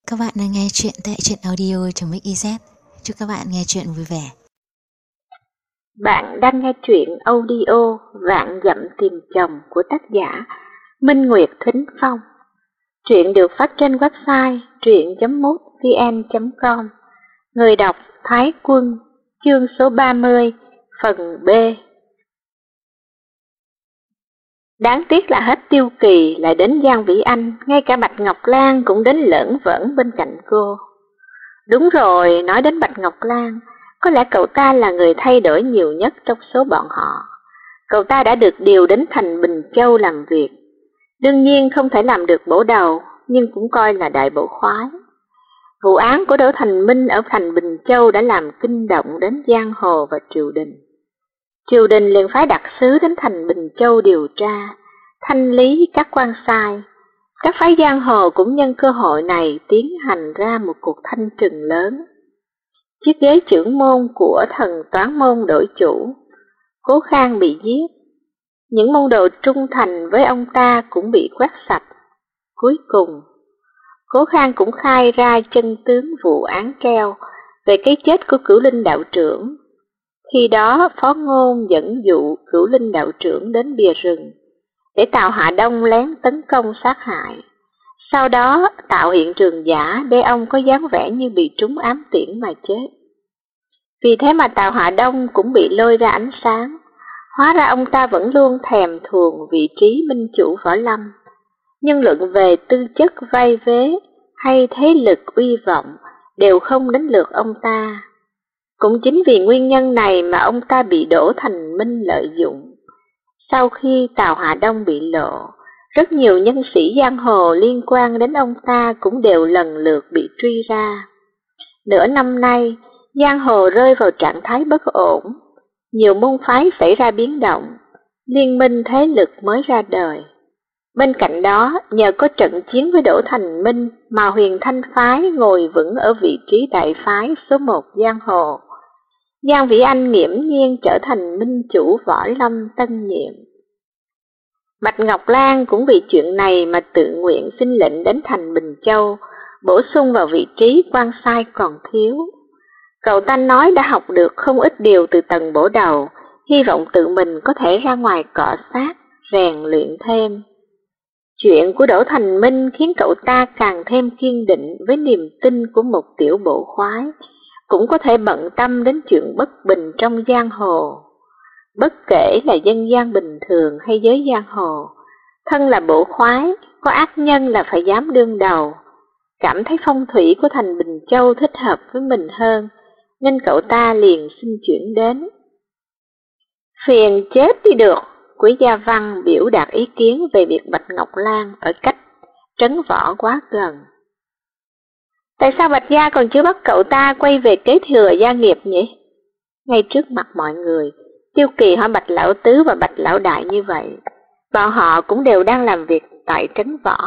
Các bạn đang nghe chuyện tại truyện audio.mix.iz. Chúc các bạn nghe chuyện vui vẻ. Bạn đang nghe truyện audio Vạn Dặm Tìm Chồng của tác giả Minh Nguyệt Thính Phong. Truyện được phát trên website truyện.mútvn.com. Người đọc Thái Quân. Chương số 30, phần B. Đáng tiếc là hết Tiêu Kỳ lại đến Giang Vĩ Anh, ngay cả Bạch Ngọc Lan cũng đến lởn vởn bên cạnh cô. Đúng rồi, nói đến Bạch Ngọc Lan, có lẽ cậu ta là người thay đổi nhiều nhất trong số bọn họ. Cậu ta đã được điều đến thành Bình Châu làm việc. Đương nhiên không thể làm được bổ đầu, nhưng cũng coi là đại bổ khoái. Vụ án của Đỗ Thành Minh ở thành Bình Châu đã làm kinh động đến giang hồ và triều đình. Triều đình liền phái đặc sứ đến thành Bình Châu điều tra, thanh lý các quan sai. Các phái giang hồ cũng nhân cơ hội này tiến hành ra một cuộc thanh trừng lớn. Chiếc ghế trưởng môn của thần Toán Môn đổi chủ, Cố Khang bị giết. Những môn đồ trung thành với ông ta cũng bị quét sạch. Cuối cùng, Cố Khang cũng khai ra chân tướng vụ án treo về cái chết của Cửu Linh đạo trưởng. Khi đó, Phó Ngôn dẫn dụ Cửu Linh đạo trưởng đến bìa rừng để Tào Hạ Đông lén tấn công sát hại. Sau đó tạo hiện trường giả để ông có dáng vẻ như bị trúng ám tiễn mà chết. Vì thế mà Tào Hạ Đông cũng bị lôi ra ánh sáng. Hóa ra ông ta vẫn luôn thèm thuồng vị trí minh chủ võ lâm. Nhưng luận về tư chất vai vế hay thế lực uy vọng đều không đến lượt ông ta. Cũng chính vì nguyên nhân này mà ông ta bị Đỗ Thành Minh lợi dụng. Sau khi Tào Hạ Đông bị lộ, rất nhiều nhân sĩ giang hồ liên quan đến ông ta cũng đều lần lượt bị truy ra. Nửa năm nay, giang hồ rơi vào trạng thái bất ổn, nhiều môn phái xảy ra biến động, liên minh thế lực mới ra đời. Bên cạnh đó, nhờ có trận chiến với Đỗ Thành Minh mà Huyền Thanh phái ngồi vững ở vị trí đại phái số 1 giang hồ. Giang Vĩ Anh nghiễm nhiên trở thành minh chủ võ lâm tân nhiệm. Bạch Ngọc Lan cũng vì chuyện này mà tự nguyện xin lệnh đến thành Bình Châu, bổ sung vào vị trí quan sai còn thiếu. Cậu ta nói đã học được không ít điều từ tầng bổ đầu, hy vọng tự mình có thể ra ngoài cọ sát, rèn luyện thêm. Chuyện của Đỗ Thành Minh khiến cậu ta càng thêm kiên định với niềm tin của một tiểu bộ khoái, cũng có thể bận tâm đến chuyện bất bình trong giang hồ. Bất kể là dân gian bình thường hay giới giang hồ, thân là bộ khoái, có ác nhân là phải dám đương đầu. Cảm thấy phong thủy của thành Bình Châu thích hợp với mình hơn, nên cậu ta liền xin chuyển đến. Phiền chết đi được, Quý Gia Văn biểu đạt ý kiến về việc Bạch Ngọc Lan ở cách trấn võ quá gần. Tại sao Bạch Gia còn chưa bắt cậu ta quay về kế thừa gia nghiệp nhỉ? Ngay trước mặt mọi người, Tiêu Kỳ hỏi Bạch Lão Tứ và Bạch Lão Đại như vậy. Bọn họ cũng đều đang làm việc tại trấn võ.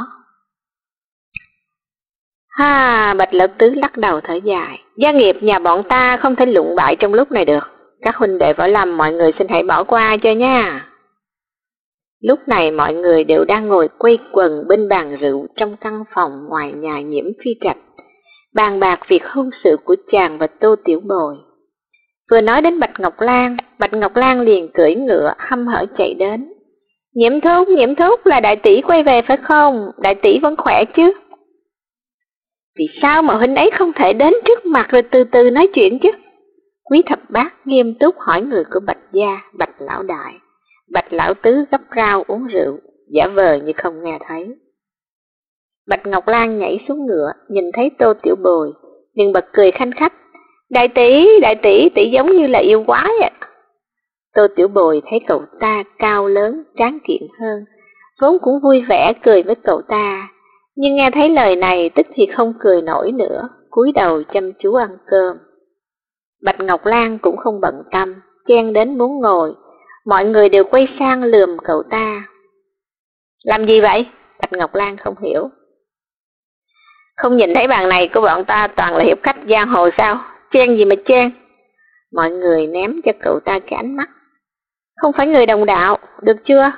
Bạch Lão Tứ lắc đầu thở dài. Gia nghiệp nhà bọn ta không thể lụng bại trong lúc này được. Các huynh đệ võ lâm mọi người xin hãy bỏ qua cho nha. Lúc này mọi người đều đang ngồi quây quần bên bàn rượu trong căn phòng ngoài nhà Nhiễm Phi Trạch, bàn bạc việc hôn sự của chàng và Tô Tiểu Bồi. Vừa nói đến Bạch Ngọc Lan liền cưỡi ngựa hăm hở chạy đến. Nhiễm thúc là đại tỷ quay về phải không? Đại tỷ vẫn khỏe chứ? Vì sao mà huynh ấy không thể đến trước mặt rồi từ từ nói chuyện chứ? Quý Thập Bát nghiêm túc hỏi người của Bạch Gia, Bạch Lão Đại. Bạch Lão Tứ gấp rau uống rượu, giả vờ như không nghe thấy. Bạch Ngọc Lan nhảy xuống ngựa, nhìn thấy Tô Tiểu Bồi, liền bật cười khanh khách. Đại tỷ, tỷ giống như là yêu quái ạ. Tô Tiểu Bồi thấy cậu ta cao lớn, tráng kiện hơn, vốn cũng vui vẻ cười với cậu ta, nhưng nghe thấy lời này tức thì không cười nổi nữa, cúi đầu chăm chú ăn cơm. Bạch Ngọc Lan cũng không bận tâm, chen đến muốn ngồi, mọi người đều quay sang lườm cậu ta. Làm gì vậy? Bạch Ngọc Lan không hiểu. Không nhìn thấy bàn này của bọn ta toàn là hiệp khách giang hồ sao? Chen gì mà chen? Mọi người ném cho cậu ta cái ánh mắt. Không phải người đồng đạo, được chưa?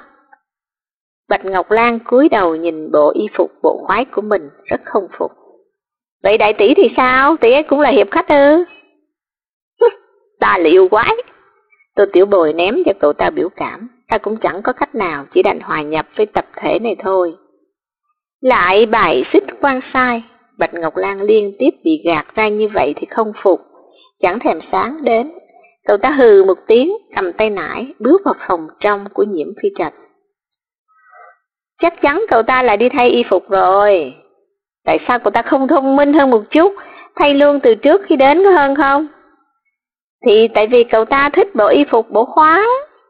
Bạch Ngọc Lan cúi đầu nhìn bộ y phục bộ khoái của mình, rất không phục. Vậy đại tỷ thì sao? Tỷ ấy cũng là hiệp khách ư? Ta là yêu quái. Tô Tiểu Bồi ném cho cậu ta biểu cảm. Ta cũng chẳng có cách nào, chỉ đành hòa nhập với tập thể này thôi. Lại bài xích quan sai. Bạch Ngọc Lan liên tiếp bị gạt ra như vậy thì không phục, chẳng thèm sáng đến. Cậu ta hừ một tiếng, cầm tay nải, bước vào phòng trong của Nhiễm Phi Trạch. Chắc chắn cậu ta lại đi thay y phục rồi. Tại sao cậu ta không thông minh hơn một chút, thay luôn từ trước khi đến có hơn không? Thì tại vì cậu ta thích bộ y phục bổ khóa.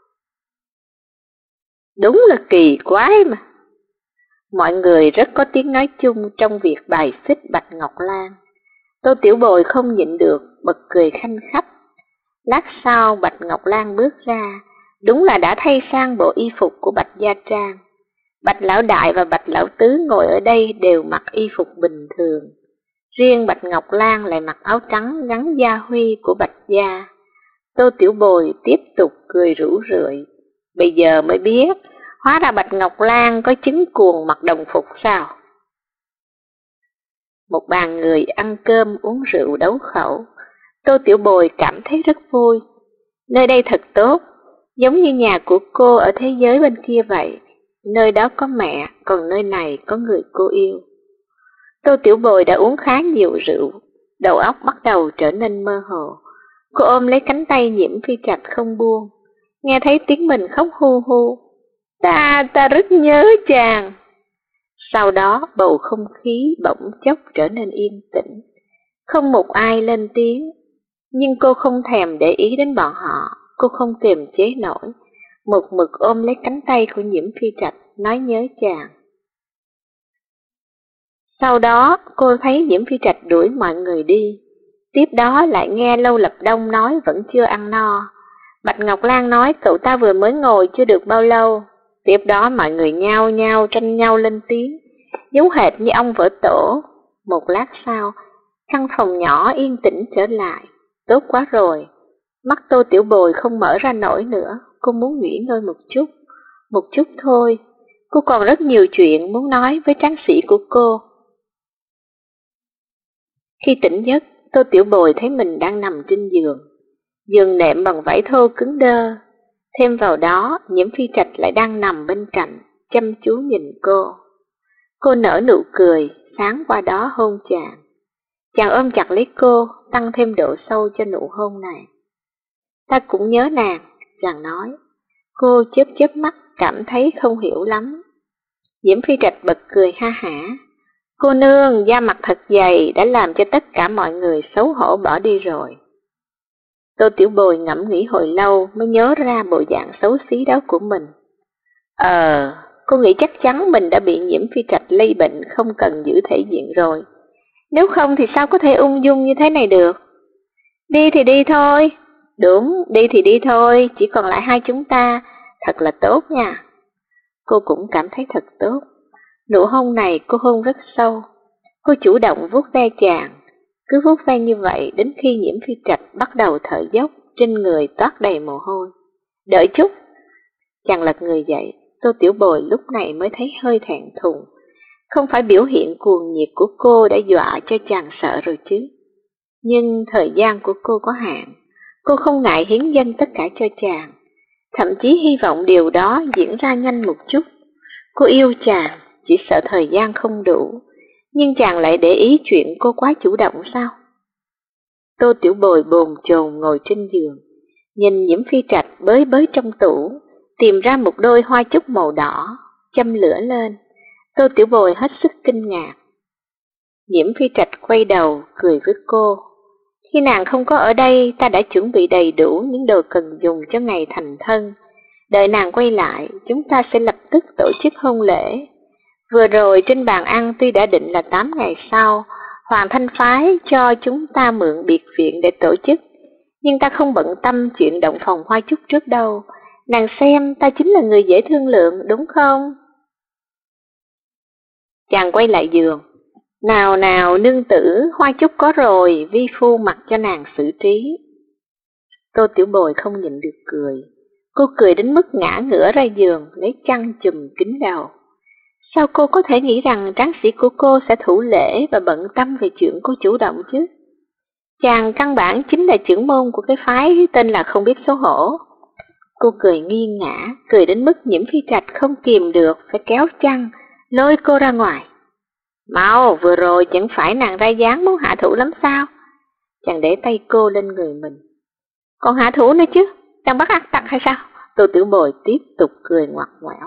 Đúng là kỳ quái mà. Mọi người rất có tiếng nói chung trong việc bài xích Bạch Ngọc Lan. Tô Tiểu Bồi không nhịn được, bật cười khanh khách. Lát sau Bạch Ngọc Lan bước ra, đúng là đã thay sang bộ y phục của Bạch Gia Trang. Bạch Lão Đại và Bạch Lão Tứ ngồi ở đây đều mặc y phục bình thường. Riêng Bạch Ngọc Lan lại mặc áo trắng gắn gia huy của Bạch Gia. Tô Tiểu Bồi tiếp tục cười rủ rượi. Bây giờ mới biết, hóa ra Bạch Ngọc Lan có chứng cuồng mặc đồng phục sao? Một bàn người ăn cơm uống rượu đấu khẩu. Tô Tiểu Bồi cảm thấy rất vui. Nơi đây thật tốt, giống như nhà của cô ở thế giới bên kia vậy. Nơi đó có mẹ, còn nơi này có người cô yêu. Tô Tiểu Bồi đã uống khá nhiều rượu, đầu óc bắt đầu trở nên mơ hồ. Cô ôm lấy cánh tay Nhiễm Phi Trạch không buông, nghe thấy tiếng mình khóc hu hu. Ta rất nhớ chàng. Sau đó bầu không khí bỗng chốc trở nên yên tĩnh, không một ai lên tiếng. Nhưng cô không thèm để ý đến bọn họ, cô không kiềm chế nổi, một mực ôm lấy cánh tay của Nhiễm Phi Trạch, nói nhớ chàng. Sau đó cô thấy Nhiễm Phi Trạch đuổi mọi người đi, tiếp đó lại nghe Lâu Lập Đông nói vẫn chưa ăn no. Bạch Ngọc Lan nói cậu ta vừa mới ngồi chưa được bao lâu. Tiếp đó mọi người nhao nhao tranh nhau lên tiếng, giống hệt như ông vỡ tổ. Một lát sau, căn phòng nhỏ yên tĩnh trở lại. Tốt quá rồi. Mắt Tô Tiểu Bồi không mở ra nổi nữa, cô muốn nghỉ ngơi một chút thôi. Cô còn rất nhiều chuyện muốn nói với tráng sĩ của cô. Khi tỉnh giấc, Tô Tiểu Bồi thấy mình đang nằm trên giường. Giường nệm bằng vải thô cứng đơ. Thêm vào đó, Nhiễm Phi Trạch lại đang nằm bên cạnh, chăm chú nhìn cô. Cô nở nụ cười, sáng qua đó hôn chàng. Chàng ôm chặt lấy cô, tăng thêm độ sâu cho nụ hôn này. Ta cũng nhớ nàng, chàng nói. Cô chớp chớp mắt, cảm thấy không hiểu lắm. Nhiễm Phi Trạch bật cười ha hả. Cô nương, da mặt thật dày đã làm cho tất cả mọi người xấu hổ bỏ đi rồi. Tô Tiểu Bồi ngẫm nghĩ hồi lâu mới nhớ ra bộ dạng xấu xí đó của mình. Cô nghĩ chắc chắn mình đã bị Nhiễm Phi Trạch lây bệnh, không cần giữ thể diện rồi. Nếu không thì sao có thể ung dung như thế này được? Đi thì đi thôi. Đúng, đi thì đi thôi, chỉ còn lại hai chúng ta. Thật là tốt nha. Cô cũng cảm thấy thật tốt. Nụ hôn này cô hôn rất sâu. Cô chủ động vuốt ve chàng. Cứ vuốt ve như vậy đến khi Nhiễm Phi Trạch bắt đầu thở dốc, trên người toát đầy mồ hôi. Đợi chút. Chàng lật người dậy, Tô Tiểu Bồi lúc này mới thấy hơi thẹn thùng. Không phải biểu hiện cuồng nhiệt của cô đã dọa cho chàng sợ rồi chứ. Nhưng thời gian của cô có hạn, cô không ngại hiến dâng tất cả cho chàng. Thậm chí hy vọng điều đó diễn ra nhanh một chút. Cô yêu chàng, chỉ sợ thời gian không đủ. Nhưng chàng lại để ý chuyện cô quá chủ động sao? Tô Tiểu Bồi bồn chồn ngồi trên giường, nhìn Nhiễm Phi Trạch bới bới trong tủ, tìm ra một đôi hoa trúc màu đỏ, châm lửa lên. Tô Tiểu Bồi hết sức kinh ngạc. Nhiễm Phi Trạch quay đầu, cười với cô. Khi nàng không có ở đây, ta đã chuẩn bị đầy đủ những đồ cần dùng cho ngày thành thân. Đợi nàng quay lại, chúng ta sẽ lập tức tổ chức hôn lễ. Vừa rồi trên bàn ăn tuy đã định là 8 ngày sau, Hoàng Thanh phái cho chúng ta mượn biệt viện để tổ chức. Nhưng ta không bận tâm chuyện động phòng hoa chúc trước đâu. Nàng xem ta chính là người dễ thương lượng, đúng không? Chàng quay lại giường. Nào nào nương tử, hoa chúc có rồi, vi phu mặc cho nàng xử trí. Tô Tiểu Bồi không nhịn được cười. Cô cười đến mức ngã ngửa ra giường, lấy chăn chùm kín đầu. Sao cô có thể nghĩ rằng tráng sĩ của cô sẽ thủ lễ và bận tâm về chuyện cô chủ động chứ? Chàng căn bản chính là trưởng môn của cái phái tên là không biết xấu hổ. Cô cười nghiêng ngã, cười đến mức Nhiễm Phi Trạch không kìm được, phải kéo chăn, lôi cô ra ngoài. Mau, vừa rồi chẳng phải nàng ra dáng muốn hạ thủ lắm sao? Chàng để tay cô lên người mình. Còn hạ thủ nữa chứ, đang bắt ác tặc hay sao? Tô Tiểu Bồi tiếp tục cười ngoặt ngoẻo.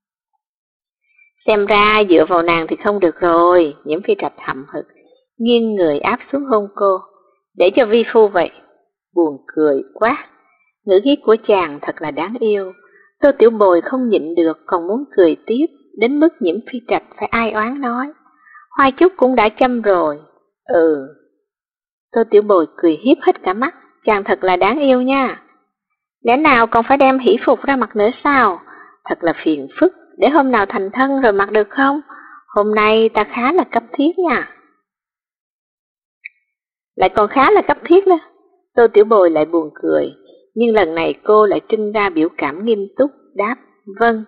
Xem ra dựa vào nàng thì không được rồi, Nhiễm Phi Trạch hậm hực, nghiêng người áp xuống hôn cô. Để cho vi phu vậy. Buồn cười quá. Ngữ khí của chàng thật là đáng yêu. Tô Tiểu Bồi không nhịn được còn muốn cười tiếp, đến mức Nhiễm Phi Trạch phải ai oán nói. Hoa Chúc cũng đã châm rồi. Tô Tiểu Bồi cười hiếp hết cả mắt. Chàng thật là đáng yêu nha. Lẽ nào còn phải đem hỷ phục ra mặc nữa sao? Thật là phiền phức. Để hôm nào thành thân rồi mặc được không? Hôm nay ta khá là cấp thiết nha. Lại còn khá là cấp thiết đó. Tô Tiểu Bồi lại buồn cười, nhưng lần này cô lại trưng ra biểu cảm nghiêm túc, đáp, vâng.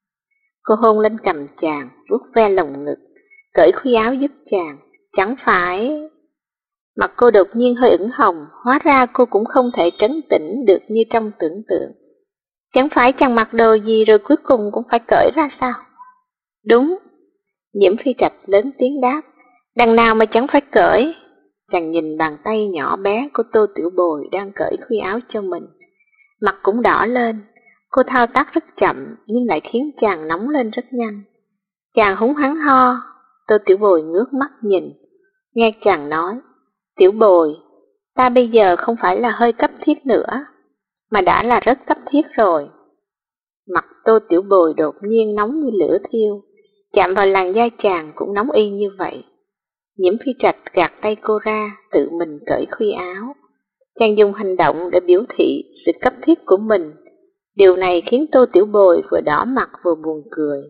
Cô hôn lên cằm chàng, vuốt ve lồng ngực, cởi khuy áo giúp chàng. Chẳng phải... Mặt cô đột nhiên hơi ửng hồng, hóa ra cô cũng không thể trấn tĩnh được như trong tưởng tượng. Chẳng phải chàng mặc đồ gì rồi cuối cùng cũng phải cởi ra sao? Đúng. Nhiễm Phi Trạch lớn tiếng đáp, đằng nào mà chẳng phải cởi. Chàng nhìn bàn tay nhỏ bé của Tô Tiểu Bồi đang cởi khuy áo cho mình. Mặt cũng đỏ lên, cô thao tác rất chậm nhưng lại khiến chàng nóng lên rất nhanh. Chàng húng hắn ho, Tô Tiểu Bồi ngước mắt nhìn, nghe chàng nói, Tiểu Bồi, ta bây giờ không phải là hơi cấp thiết nữa, mà đã là rất cấp thiết rồi. Mặt Tô Tiểu Bồi đột nhiên nóng như lửa thiêu, chạm vào làn da chàng cũng nóng y như vậy. Nhiễm Phi Trạch gạt tay cô ra, tự mình cởi khuy áo. Chàng dùng hành động để biểu thị sự cấp thiết của mình. Điều này khiến Tô Tiểu Bồi vừa đỏ mặt vừa buồn cười.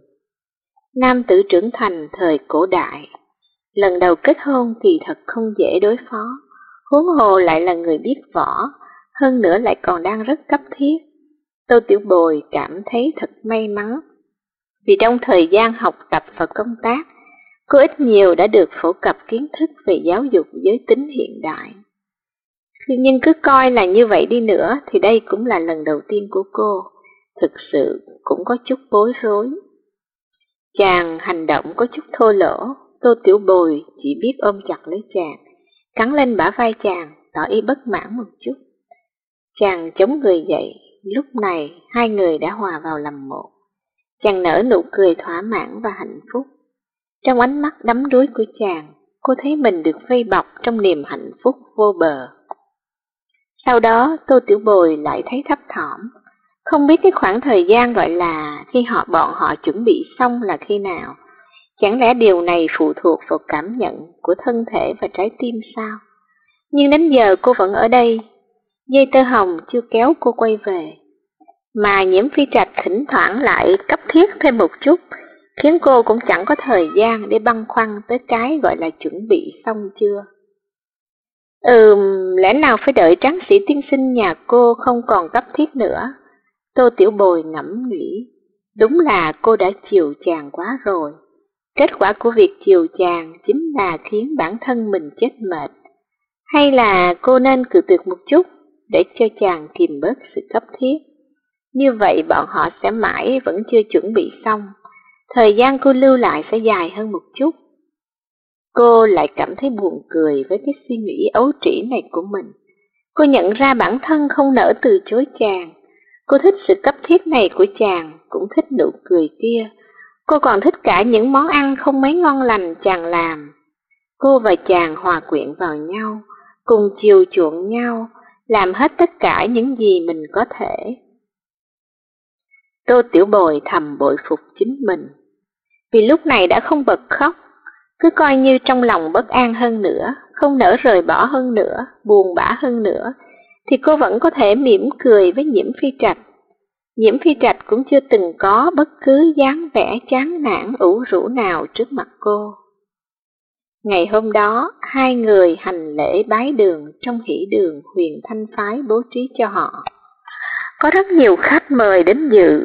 Nam tử trưởng thành thời cổ đại, lần đầu kết hôn kỳ thật không dễ đối phó, huống hồ lại là người biết võ, hơn nữa lại còn đang rất cấp thiết. Tô Tiểu Bồi cảm thấy thật may mắn, vì trong thời gian học tập và công tác, cô ít nhiều đã được phổ cập kiến thức về giáo dục giới tính hiện đại. Nhưng cứ coi là như vậy đi nữa thì đây cũng là lần đầu tiên của cô, thực sự cũng có chút bối rối. Chàng hành động có chút thô lỗ, Tô Tiểu Bồi chỉ biết ôm chặt lấy chàng, cắn lên bả vai chàng, tỏ ý bất mãn một chút. Chàng chống người dậy, lúc này hai người đã hòa vào làm một. Chàng nở nụ cười thỏa mãn và hạnh phúc. Trong ánh mắt đắm đuối của chàng, cô thấy mình được vây bọc trong niềm hạnh phúc vô bờ. Sau đó Tô Tiểu Bồi lại thấy thấp thỏm, không biết cái khoảng thời gian gọi là khi bọn họ chuẩn bị xong là khi nào. Chẳng lẽ điều này phụ thuộc vào cảm nhận của thân thể và trái tim sao? Nhưng đến giờ cô vẫn ở đây, dây tơ hồng chưa kéo cô quay về. Mà Nhiễm Phi Trạch thỉnh thoảng lại cấp thiết thêm một chút, khiến cô cũng chẳng có thời gian để băn khoăn tới cái gọi là chuẩn bị xong chưa. Lẽ nào phải đợi tráng sĩ tiên sinh nhà cô không còn cấp thiết nữa? Tô Tiểu Bồi ngẫm nghĩ, đúng là cô đã chiều chàng quá rồi. Kết quả của việc chiều chàng chính là khiến bản thân mình chết mệt. Hay là cô nên cự tuyệt một chút để cho chàng kìm bớt sự cấp thiết. Như vậy bọn họ sẽ mãi vẫn chưa chuẩn bị xong. Thời gian cô lưu lại sẽ dài hơn một chút. Cô lại cảm thấy buồn cười với cái suy nghĩ ấu trĩ này của mình. Cô nhận ra bản thân không nỡ từ chối chàng. Cô thích sự cấp thiết này của chàng, cũng thích nụ cười kia. Cô còn thích cả những món ăn không mấy ngon lành chàng làm. Cô và chàng hòa quyện vào nhau, cùng chiều chuộng nhau, làm hết tất cả những gì mình có thể. Tô Tiểu Bồi thầm bội phục chính mình, vì lúc này đã không bật khóc, cứ coi như trong lòng bất an hơn nữa, không nỡ rời bỏ hơn nữa, buồn bã hơn nữa, thì cô vẫn có thể mỉm cười với Nhiễm Phi Trạch. Nhiễm Phi Trạch cũng chưa từng có bất cứ dáng vẻ chán nản ủ rũ nào trước mặt cô. Ngày hôm đó, hai người hành lễ bái đường trong hỷ đường Huyền Thanh phái bố trí cho họ. Có rất nhiều khách mời đến dự,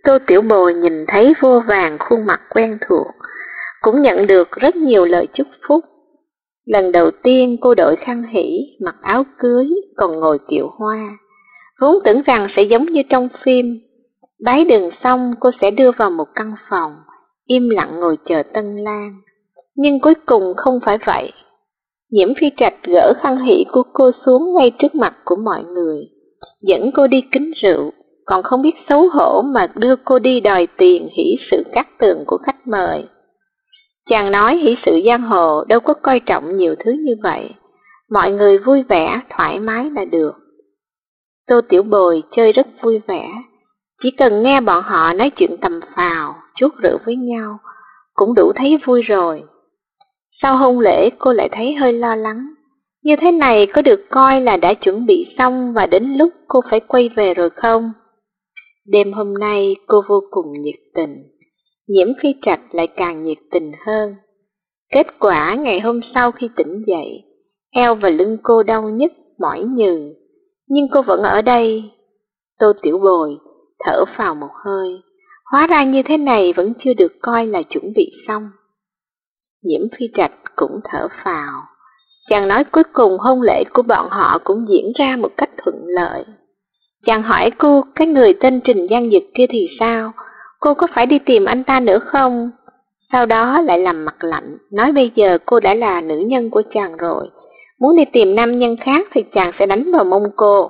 Tô Tiểu Bồi nhìn thấy vô vàn khuôn mặt quen thuộc, cũng nhận được rất nhiều lời chúc phúc. Lần đầu tiên cô đội khăn hỷ, mặc áo cưới, còn ngồi kiệu hoa. Vốn tưởng rằng sẽ giống như trong phim, bái đường xong cô sẽ đưa vào một căn phòng, im lặng ngồi chờ tân lang. Nhưng cuối cùng không phải vậy. Nhiễm Phi Trạch gỡ khăn hỷ của cô xuống ngay trước mặt của mọi người, dẫn cô đi kính rượu, còn không biết xấu hổ mà đưa cô đi đòi tiền hỷ sự cát tường của khách mời. Chàng nói hỷ sự giang hồ đâu có coi trọng nhiều thứ như vậy, mọi người vui vẻ, thoải mái là được. Tô Tiểu Bồi chơi rất vui vẻ, chỉ cần nghe bọn họ nói chuyện tầm phào, chuốt rượu với nhau, cũng đủ thấy vui rồi. Sau hôn lễ cô lại thấy hơi lo lắng, như thế này có được coi là đã chuẩn bị xong và đến lúc cô phải quay về rồi không? Đêm hôm nay cô vô cùng nhiệt tình, Nhiễm Phi Trạch lại càng nhiệt tình hơn. Kết quả ngày hôm sau khi tỉnh dậy, eo và lưng cô đau nhức, mỏi nhừ, nhưng cô vẫn ở đây. Tô Tiểu Bồi thở phào một hơi, hóa ra như thế này vẫn chưa được coi là chuẩn bị xong. Nhiễm Phi Trạch cũng thở phào. Chàng nói cuối cùng hôn lễ của bọn họ cũng diễn ra một cách thuận lợi. Chàng hỏi cô, cái người tên Trình Giang Dực kia thì sao? Cô có phải đi tìm anh ta nữa không? Sau đó lại làm mặt lạnh, nói bây giờ cô đã là nữ nhân của chàng rồi. Muốn đi tìm nam nhân khác thì chàng sẽ đánh vào mông cô.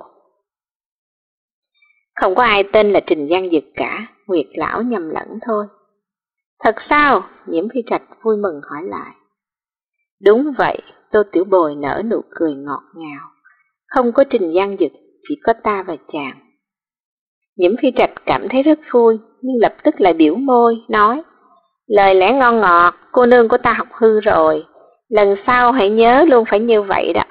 Không có ai tên là Trình Giang Dực cả, Nguyệt lão nhầm lẫn thôi. Thật sao? Nhiễm Phi Trạch vui mừng hỏi lại. Đúng vậy, Tô Tiểu Bồi nở nụ cười ngọt ngào. Không có Trình Giang Dực, chỉ có ta và chàng. Nhiễm Phi Trạch cảm thấy rất vui, nhưng lập tức lại biểu môi, nói, lời lẽ ngon ngọt, cô nương của ta học hư rồi, lần sau hãy nhớ luôn phải như vậy đó.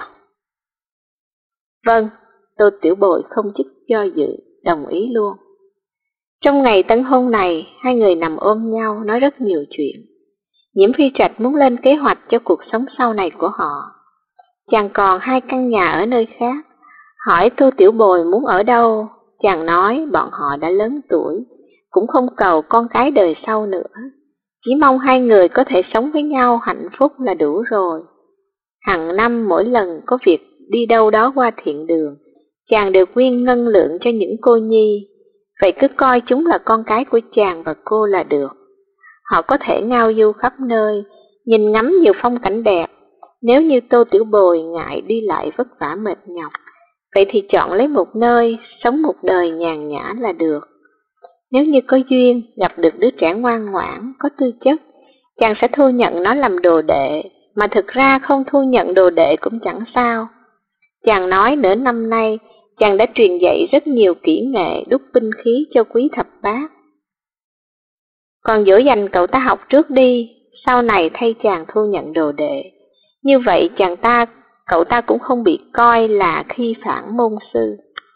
Vâng, Tô Tiểu Bồi không chút do dự, đồng ý luôn. Trong ngày tân hôn này, hai người nằm ôm nhau nói rất nhiều chuyện. Nhiễm Phi Trạch muốn lên kế hoạch cho cuộc sống sau này của họ. Chàng còn 2 căn nhà ở nơi khác, hỏi Tô Tiểu Bồi muốn ở đâu. Chàng nói bọn họ đã lớn tuổi, cũng không cầu con cái đời sau nữa. Chỉ mong hai người có thể sống với nhau hạnh phúc là đủ rồi. Hàng năm mỗi lần có việc đi đâu đó qua thiện đường, chàng đều quyên ngân lượng cho những cô nhi. Vậy cứ coi chúng là con cái của chàng và cô là được. Họ có thể ngao du khắp nơi, nhìn ngắm nhiều phong cảnh đẹp. Nếu như Tô Tiểu Bồi ngại đi lại vất vả mệt nhọc, vậy thì chọn lấy một nơi, sống một đời nhàn nhã là được. Nếu như có duyên, gặp được đứa trẻ ngoan ngoãn, có tư chất, chàng sẽ thu nhận nó làm đồ đệ, mà thực ra không thu nhận đồ đệ cũng chẳng sao. Chàng nói nửa năm nay, chàng đã truyền dạy rất nhiều kỹ nghệ đúc binh khí cho quý thập bát. Còn dỗ dành cậu ta học trước đi, sau này thay chàng thu nhận đồ đệ. Như vậy cậu ta cũng không bị coi là khi phản môn sư.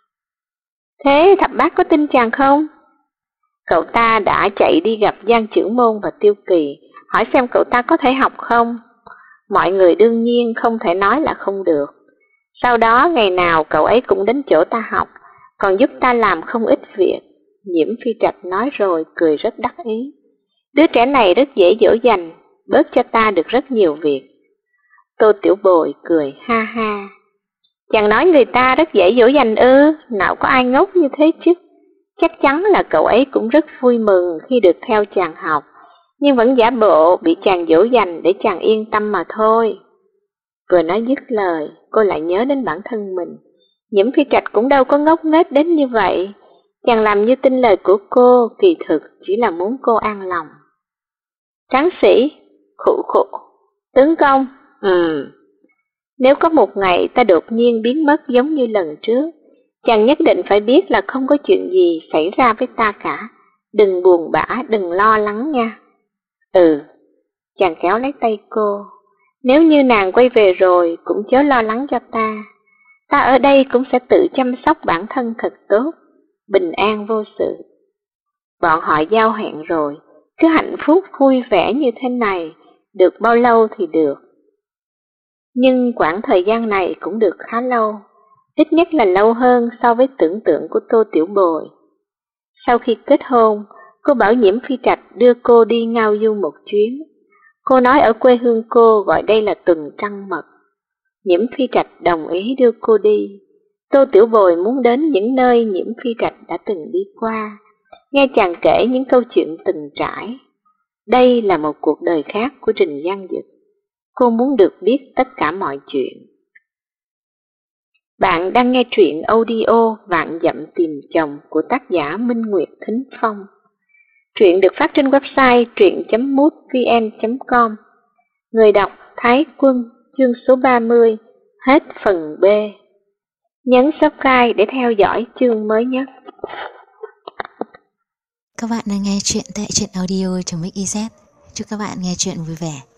Thế thập bát có tin chàng không? Cậu ta đã chạy đi gặp Giang Chưởng Môn và Tiêu Kỳ, hỏi xem cậu ta có thể học không. Mọi người đương nhiên không thể nói là không được. Sau đó ngày nào cậu ấy cũng đến chỗ ta học, còn giúp ta làm không ít việc. Nhiễm Phi Trạch nói rồi cười rất đắc ý. Đứa trẻ này rất dễ dỗ dành, bớt cho ta được rất nhiều việc. Tô Tiểu Bồi cười ha ha. Chàng nói người ta rất dễ dỗ dành ư? Nào có ai ngốc như thế chứ. Chắc chắn là cậu ấy cũng rất vui mừng khi được theo chàng học, nhưng vẫn giả bộ bị chàng dỗ dành để chàng yên tâm mà thôi. Vừa nói dứt lời, cô lại nhớ đến bản thân mình. Nhiễm Phi Trạch cũng đâu có ngốc nghếch đến như vậy. Chàng làm như tin lời của cô, kỳ thực chỉ là muốn cô an lòng. Tráng sĩ, khụ khụ, tướng công, Nếu có một ngày ta đột nhiên biến mất giống như lần trước, chàng nhất định phải biết là không có chuyện gì xảy ra với ta cả. Đừng buồn bã, đừng lo lắng nha. Chàng kéo lấy tay cô. Nếu như nàng quay về rồi, cũng chớ lo lắng cho ta. Ta ở đây cũng sẽ tự chăm sóc bản thân thật tốt, bình an vô sự. Bọn họ giao hẹn rồi, cứ hạnh phúc vui vẻ như thế này, được bao lâu thì được. Nhưng quãng thời gian này cũng được khá lâu, ít nhất là lâu hơn so với tưởng tượng của Tô Tiểu Bồi. Sau khi kết hôn, Cô bảo Nhiễm Phi Trạch đưa cô đi ngao du một chuyến. Cô nói ở quê hương cô gọi đây là tuần trăng mật. Nhiễm Phi Trạch đồng ý đưa cô đi. Tô Tiểu Bồi muốn đến những nơi Nhiễm Phi Trạch đã từng đi qua, nghe chàng kể những câu chuyện từng trải. Đây là một cuộc đời khác của Trình Giang Dực. Cô muốn được biết tất cả mọi chuyện. Bạn đang nghe truyện audio Vạn Dặm Tìm Chồng của tác giả Minh Nguyệt Thính Phong. Truyện được phát trên website truyện.mútvn.com. Người đọc Thái Quân, chương số 30, hết phần B. Nhấn subscribe để theo dõi chương mới nhất. Các bạn đang nghe chuyện tại truyện audio.mix.iz. Chúc các bạn nghe chuyện vui vẻ.